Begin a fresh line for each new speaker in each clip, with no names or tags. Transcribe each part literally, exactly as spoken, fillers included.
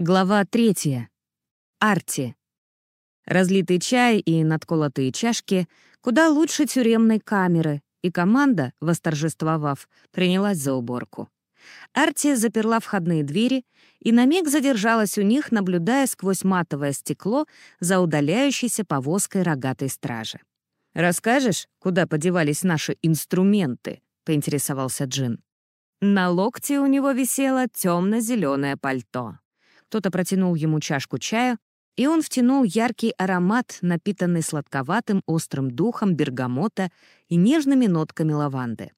Глава третья. Арти. Разлитый чай и надколотые чашки куда лучше тюремной камеры, и команда, восторжествовав, принялась за уборку. Арти заперла входные двери и на миг задержалась у них, наблюдая сквозь матовое стекло за удаляющейся повозкой рогатой стражи. «Расскажешь, куда подевались наши инструменты?» — поинтересовался Джин. На локте у него висело темно-зеленое пальто. Кто-то протянул ему чашку чая, и он втянул яркий аромат, напитанный сладковатым острым духом бергамота и нежными нотками лаванды.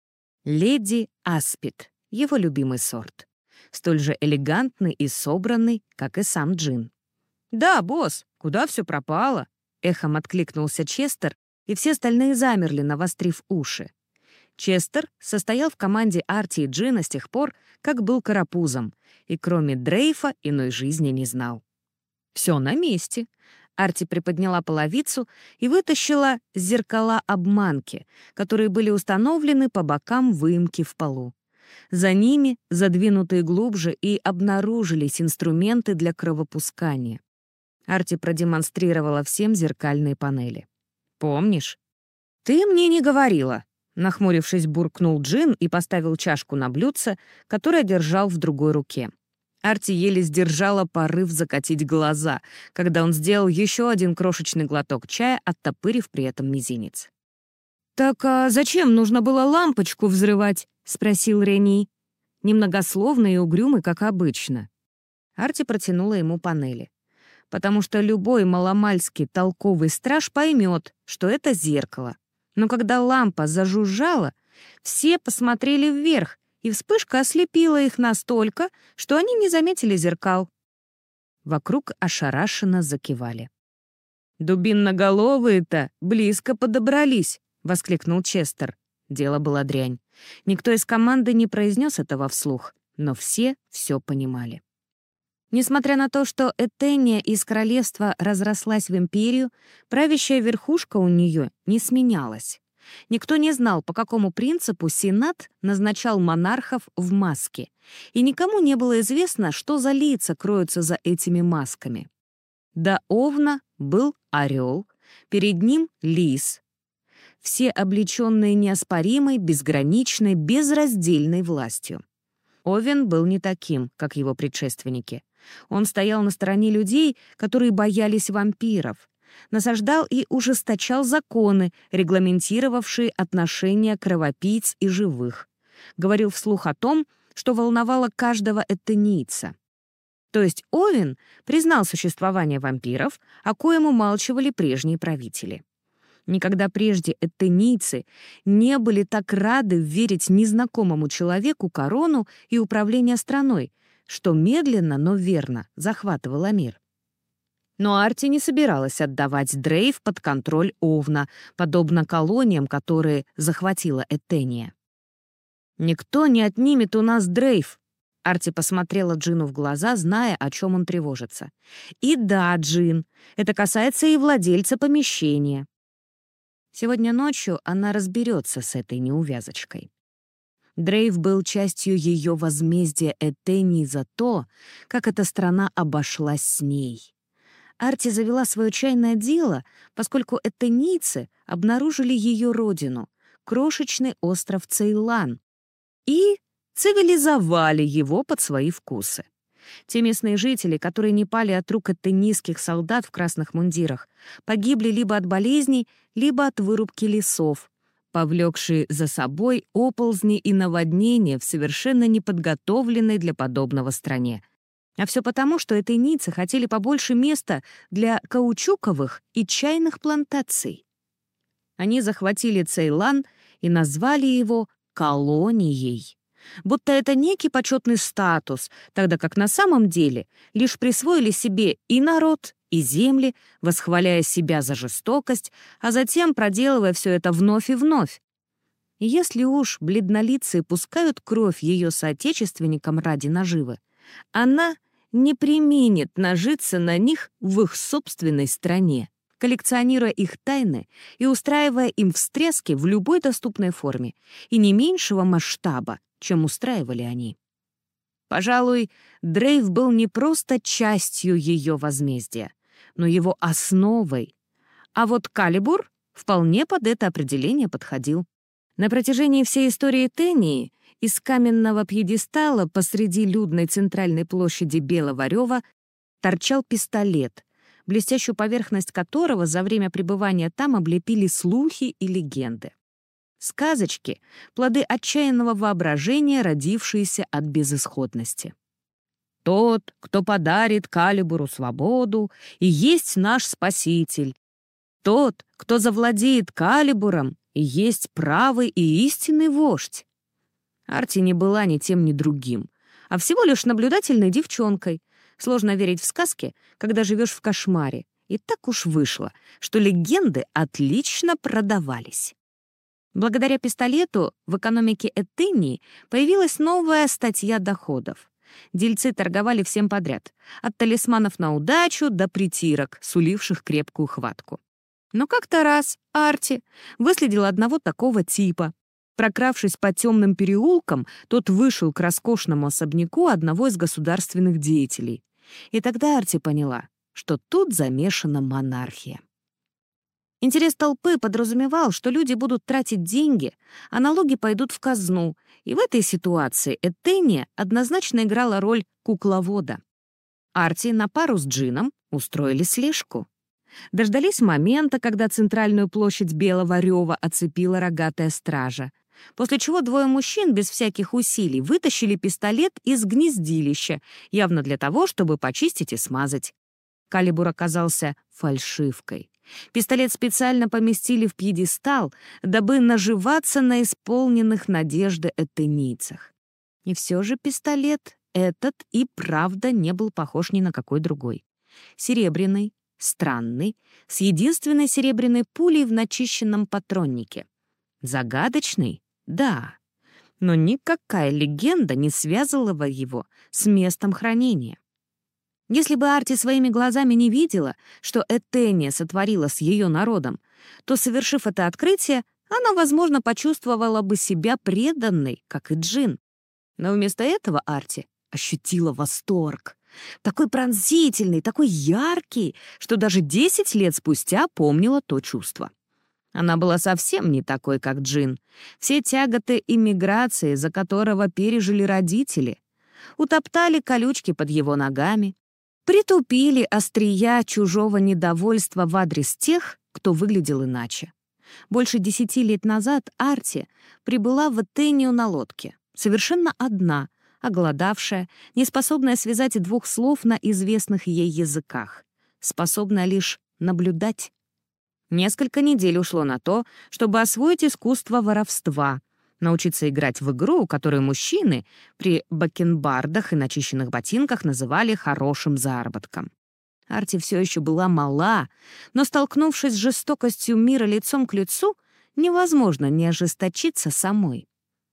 Леди Аспид, его любимый сорт. Столь же элегантный и собранный, как и сам Джин. «Да, босс, куда все пропало?» — эхом откликнулся Честер, и все остальные замерли, навострив уши. Честер состоял в команде Арти и Джина с тех пор, как был карапузом, и кроме дрейфа иной жизни не знал. «Все на месте». Арти приподняла половицу и вытащила зеркала-обманки, которые были установлены по бокам выемки в полу. За ними, задвинутые глубже, и обнаружились инструменты для кровопускания. Арти продемонстрировала всем зеркальные панели. «Помнишь?» «Ты мне не говорила», — нахмурившись, буркнул Джин и поставил чашку на блюдце, которое держал в другой руке. Арти еле сдержала порыв закатить глаза, когда он сделал еще один крошечный глоток чая, оттопырив при этом мизинец. «Так а зачем нужно было лампочку взрывать?» — спросил Рени. Немногословный и угрюмый, как обычно. Арти протянула ему панели. «Потому что любой маломальски толковый страж поймет, что это зеркало. Но когда лампа зажужжала, все посмотрели вверх, и вспышка ослепила их настолько, что они не заметили зеркал». Вокруг ошарашенно закивали. «Дубинноголовые-то близко подобрались», — воскликнул Честер. Дело было дрянь. Никто из команды не произнес этого вслух, но все все понимали. Несмотря на то, что Этения из королевства разрослась в империю, правящая верхушка у нее не сменялась. Никто не знал, по какому принципу Сенат назначал монархов в маске, и никому не было известно, что за лица кроются за этими масками. До Овна был орел, перед ним лис. Все облеченные неоспоримой, безграничной, безраздельной властью. Овен был не таким, как его предшественники. Он стоял на стороне людей, которые боялись вампиров, насаждал и ужесточал законы, регламентировавшие отношения кровопийц и живых. Говорил вслух о том, что волновало каждого этенийца. То есть Овен признал существование вампиров, о коем умалчивали прежние правители. Никогда прежде этенийцы не были так рады верить незнакомому человеку корону и управление страной, что медленно, но верно захватывало мир. Но Арти не собиралась отдавать дрейф под контроль Овна, подобно колониям, которые захватила Этения. «Никто не отнимет у нас дрейф», — Арти посмотрела Джину в глаза, зная, о чем он тревожится. «И да, Джин, это касается и владельца помещения». Сегодня ночью она разберется с этой неувязочкой. Дрейф был частью ее возмездия Этении за то, как эта страна обошлась с ней. Арти завела свое чайное дело, поскольку этенийцы обнаружили ее родину, крошечный остров Цейлан, и цивилизовали его под свои вкусы. Те местные жители, которые не пали от рук этенийских солдат в красных мундирах, погибли либо от болезней, либо от вырубки лесов, повлекшие за собой оползни и наводнения в совершенно неподготовленной для подобного стране. А все потому, что этенийцы хотели побольше места для каучуковых и чайных плантаций. Они захватили Цейлан и назвали его колонией. Будто это некий почетный статус, тогда как на самом деле лишь присвоили себе и народ, и земли, восхваляя себя за жестокость, а затем проделывая все это вновь и вновь. И если уж бледнолицые пускают кровь ее соотечественникам ради наживы, она не преминет нажиться на них в их собственной стране, коллекционируя их тайны и устраивая им встряски в любой доступной форме и не меньшего масштаба, чем устраивали они. Пожалуй, Дрейв был не просто частью ее возмездия, но его основой. А вот Калибур вполне под это определение подходил. На протяжении всей истории Тении из каменного пьедестала посреди людной центральной площади Белого Рёва торчал пистолет, блестящую поверхность которого за время пребывания там облепили слухи и легенды. Сказочки — плоды отчаянного воображения, родившиеся от безысходности. «Тот, кто подарит Калибуру свободу, и есть наш спаситель. Тот, кто завладеет Калибуром, и есть правый и истинный вождь». Арти не была ни тем, ни другим, а всего лишь наблюдательной девчонкой. Сложно верить в сказки, когда живешь в кошмаре. И так уж вышло, что легенды отлично продавались. Благодаря пистолету в экономике Этении появилась новая статья доходов. Дельцы торговали всем подряд, от талисманов на удачу до притирок, суливших крепкую хватку. Но как-то раз Арти выследил одного такого типа. Прокравшись по темным переулкам, тот вышел к роскошному особняку одного из государственных деятелей. И тогда Арти поняла, что тут замешана монархия. Интерес толпы подразумевал, что люди будут тратить деньги, а налоги пойдут в казну, и в этой ситуации Этения однозначно играла роль кукловода. Арти на пару с Джином устроили слежку. Дождались момента, когда центральную площадь Белого Рёва оцепила рогатая стража, после чего двое мужчин без всяких усилий вытащили пистолет из гнездилища, явно для того, чтобы почистить и смазать. Калибур оказался фальшивкой. Пистолет специально поместили в пьедестал, дабы наживаться на исполненных надежды этенийцах. И все же пистолет этот и правда не был похож ни на какой другой. Серебряный, странный, с единственной серебряной пулей в начищенном патроннике. Загадочный? Да. Но никакая легенда не связывала его с местом хранения. Если бы Арти своими глазами не видела, что Этения сотворила с ее народом, то, совершив это открытие, она, возможно, почувствовала бы себя преданной, как и Джин. Но вместо этого Арти ощутила восторг. Такой пронзительный, такой яркий, что даже десять лет спустя помнила то чувство. Она была совсем не такой, как Джин. Все тяготы иммиграции, за которого пережили родители, утоптали колючки под его ногами, притупили острия чужого недовольства в адрес тех, кто выглядел иначе. Больше десяти лет назад Арти прибыла в Этению на лодке, совершенно одна, оголодавшая, неспособная связать двух слов на известных ей языках, способная лишь наблюдать. Несколько недель ушло на то, чтобы освоить искусство воровства, научиться играть в игру, которую мужчины при бакенбардах и начищенных ботинках называли хорошим заработком. Арти все еще была мала, но, столкнувшись с жестокостью мира лицом к лицу, невозможно не ожесточиться самой.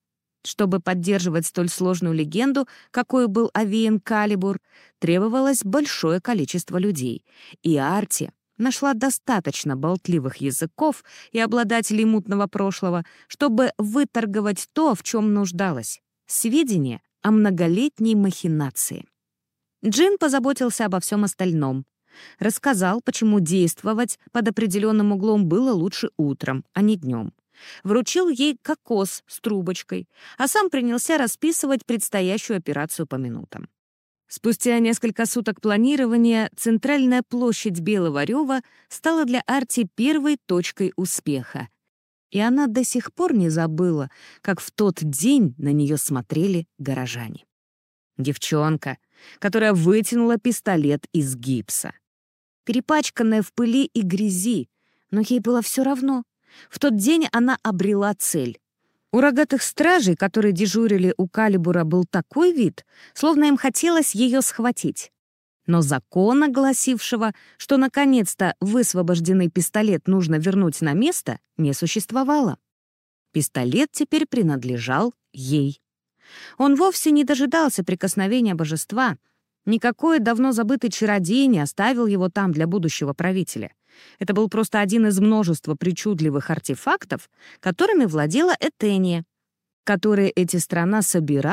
Чтобы поддерживать столь сложную легенду, какой был овеян Калибур, требовалось большое количество людей, и Арти нашла достаточно болтливых языков и обладателей мутного прошлого, чтобы выторговать то, в чем нуждалась — сведения о многолетней махинации. Джин позаботился обо всем остальном. Рассказал, почему действовать под определенным углом было лучше утром, а не днем. Вручил ей кокос с трубочкой, а сам принялся расписывать предстоящую операцию по минутам. Спустя несколько суток планирования центральная площадь Белого Рёва стала для Арти первой точкой успеха. И она до сих пор не забыла, как в тот день на нее смотрели горожане. Девчонка, которая вытянула пистолет из гипса. Перепачканная в пыли и грязи, но ей было все равно. В тот день она обрела цель. У рогатых стражей, которые дежурили у Калибура, был такой вид, словно им хотелось ее схватить. Но закона, гласившего, что наконец-то высвобожденный пистолет нужно вернуть на место, не существовало. Пистолет теперь принадлежал ей. Он вовсе не дожидался прикосновения божества. Никакой давно забытый чародей не оставил его там для будущего правителя. Это был просто один из множества причудливых артефактов, которыми владела Этения, которые эти страна собирала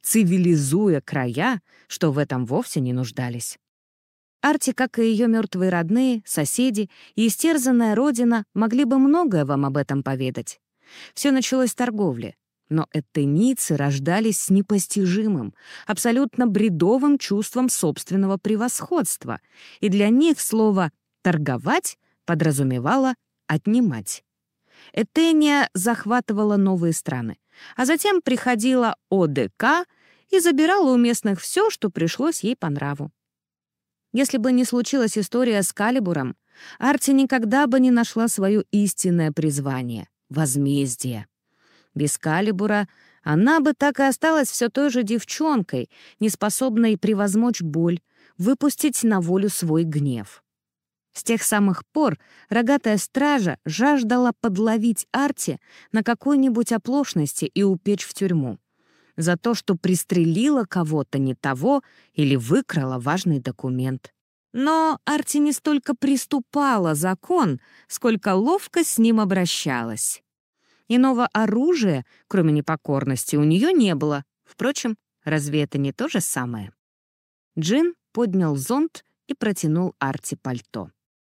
цивилизуя края, что в этом вовсе не нуждались. Арти, как и ее мертвые родные, соседи и истерзанная родина могли бы многое вам об этом поведать. Все началось с торговли, но эттенийцы рождались с непостижимым, абсолютно бредовым чувством собственного превосходства, и для них слово «торговать» подразумевало «отнимать». Этения захватывала новые страны, а затем приходила О Д К и забирала у местных все, что пришлось ей по нраву. Если бы не случилась история с Калибуром, Арти никогда бы не нашла свое истинное призвание — возмездие. Без Калибура она бы так и осталась все той же девчонкой, неспособной превозмочь боль, выпустить на волю свой гнев. С тех самых пор рогатая стража жаждала подловить Арти на какой-нибудь оплошности и упечь в тюрьму за то, что пристрелила кого-то не того или выкрала важный документ. Но Арти не столько приступала закон, сколько ловко с ним обращалась. Иного оружия, кроме непокорности, у нее не было. Впрочем, разве это не то же самое? Джин поднял зонт и протянул Арти пальто.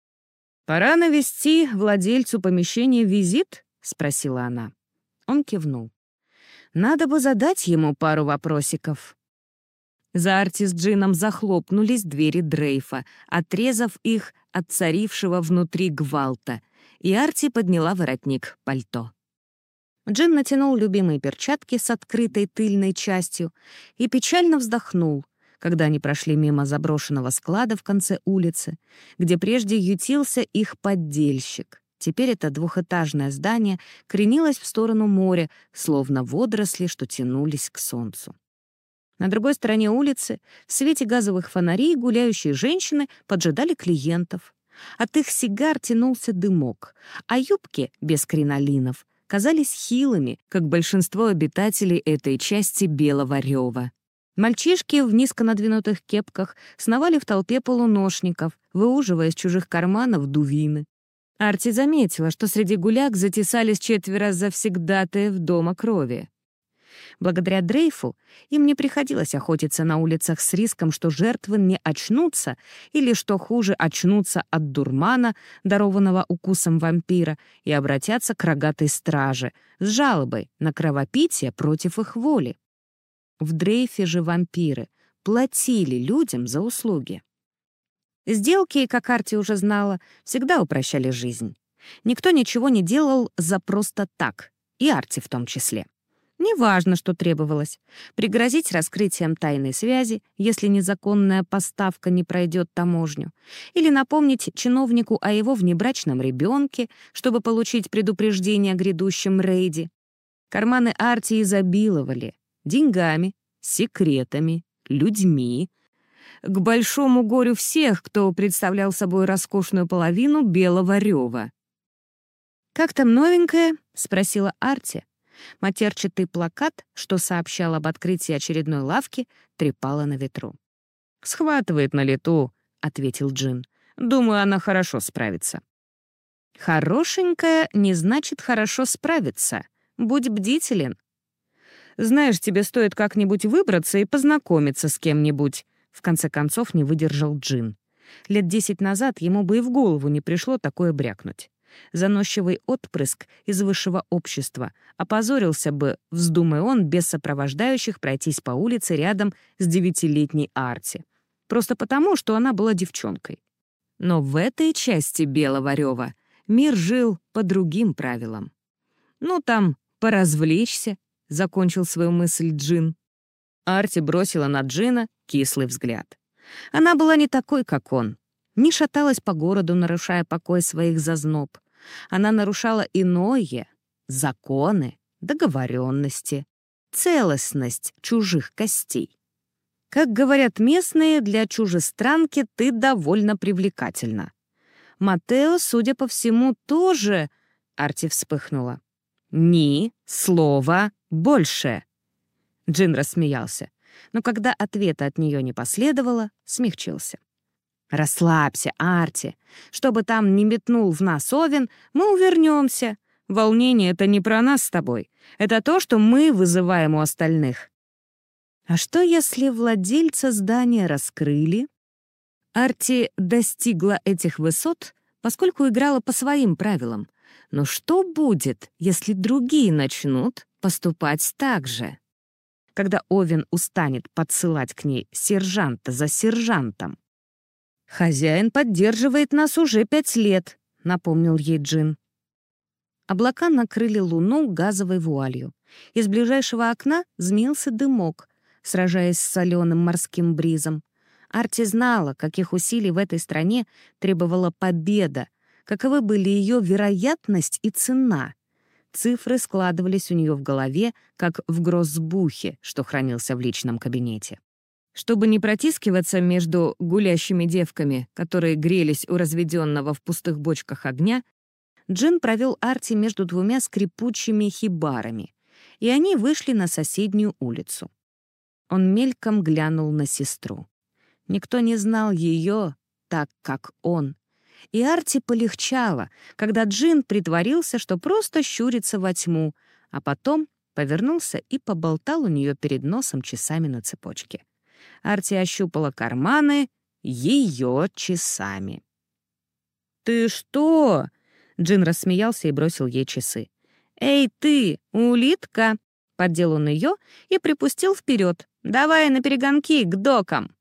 «Пора навести владельцу помещения визит?» — спросила она. Он кивнул. «Надо бы задать ему пару вопросиков». За Арти с Джином захлопнулись двери дрейфа, отрезав их от царившего внутри гвалта, и Арти подняла воротник пальто. Джин натянул любимые перчатки с открытой тыльной частью и печально вздохнул, когда они прошли мимо заброшенного склада в конце улицы, где прежде ютился их поддельщик. Теперь это двухэтажное здание кренилось в сторону моря, словно водоросли, что тянулись к солнцу. На другой стороне улицы, в свете газовых фонарей, гуляющие женщины поджидали клиентов. От их сигар тянулся дымок, а юбки без кринолинов казались хилыми, как большинство обитателей этой части Белого Рёва. Мальчишки в низко надвинутых кепках сновали в толпе полуношников, выуживая из чужих карманов дувины. Арти заметила, что среди гуляк затесались четверо завсегдатаев дома крови. Благодаря дрейфу им не приходилось охотиться на улицах с риском, что жертвы не очнутся или, что хуже, очнутся от дурмана, дарованного укусом вампира, и обратятся к рогатой страже с жалобой на кровопитие против их воли. В дрейфе же вампиры платили людям за услуги. Сделки, как Арти уже знала, всегда упрощали жизнь. Никто ничего не делал за просто так, и Арти в том числе. Неважно, что требовалось. Пригрозить раскрытием тайной связи, если незаконная поставка не пройдет таможню, или напомнить чиновнику о его внебрачном ребенке, чтобы получить предупреждение о грядущем рейде. Карманы Арти изобиловали деньгами, секретами, людьми. К большому горю всех, кто представлял собой роскошную половину Белого Рёва. «Как там новенькая?» — спросила Арти. Матерчатый плакат, что сообщал об открытии очередной лавки, трепало на ветру. «Схватывает на лету», — ответил Джин. «Думаю, она хорошо справится». «Хорошенькая не значит хорошо справиться. Будь бдителен». «Знаешь, тебе стоит как-нибудь выбраться и познакомиться с кем-нибудь», — в конце концов не выдержал Джин. Лет десять назад ему бы и в голову не пришло такое брякнуть. Заносчивый отпрыск из высшего общества опозорился бы, вздумай он без сопровождающих пройтись по улице рядом с девятилетней Арти. Просто потому, что она была девчонкой. Но в этой части Белого Рёва мир жил по другим правилам. «Ну, там, поразвлечься», — закончил свою мысль Джин. Арти бросила на Джина кислый взгляд. Она была не такой, как он. Не шаталась по городу, нарушая покой своих зазноб. Она нарушала иное — законы, договоренности, целостность чужих костей. Как говорят местные, для чужестранки ты довольно привлекательна. Матео, судя по всему, тоже... Арти вспыхнула. «Ни слова больше!» Джин рассмеялся, но когда ответа от нее не последовало, смягчился. «Расслабься, Арти. Что бы там ни метнул в нас Овен, мы увернемся. Волнение — это не про нас с тобой. Это то, что мы вызываем у остальных». А что, если владельца здания раскрыли? Арти достигла этих высот, поскольку играла по своим правилам. Но что будет, если другие начнут поступать так же? Когда Овен устанет подсылать к ней сержанта за сержантом? «Хозяин поддерживает нас уже пять лет», — напомнил ей Джин. Облака накрыли луну газовой вуалью. Из ближайшего окна змеился дымок, сражаясь с соленым морским бризом. Арти знала, каких усилий в этой стране требовала победа, каковы были ее вероятность и цена. Цифры складывались у нее в голове, как в гроссбухе, что хранился в личном кабинете. Чтобы не протискиваться между гулящими девками, которые грелись у разведенного в пустых бочках огня, Джин провел Арти между двумя скрипучими хибарами, и они вышли на соседнюю улицу. Он мельком глянул на сестру. Никто не знал ее так, как он. И Арти полегчало, когда Джин притворился, что просто щурится во тьму, а потом повернулся и поболтал у нее перед носом часами на цепочке. Арти ощупала карманы ее часами. «Ты что?» — Джин рассмеялся и бросил ей часы. «Эй, ты, улитка!» — поддел он ее и припустил вперед. «Давай на перегонки к докам!»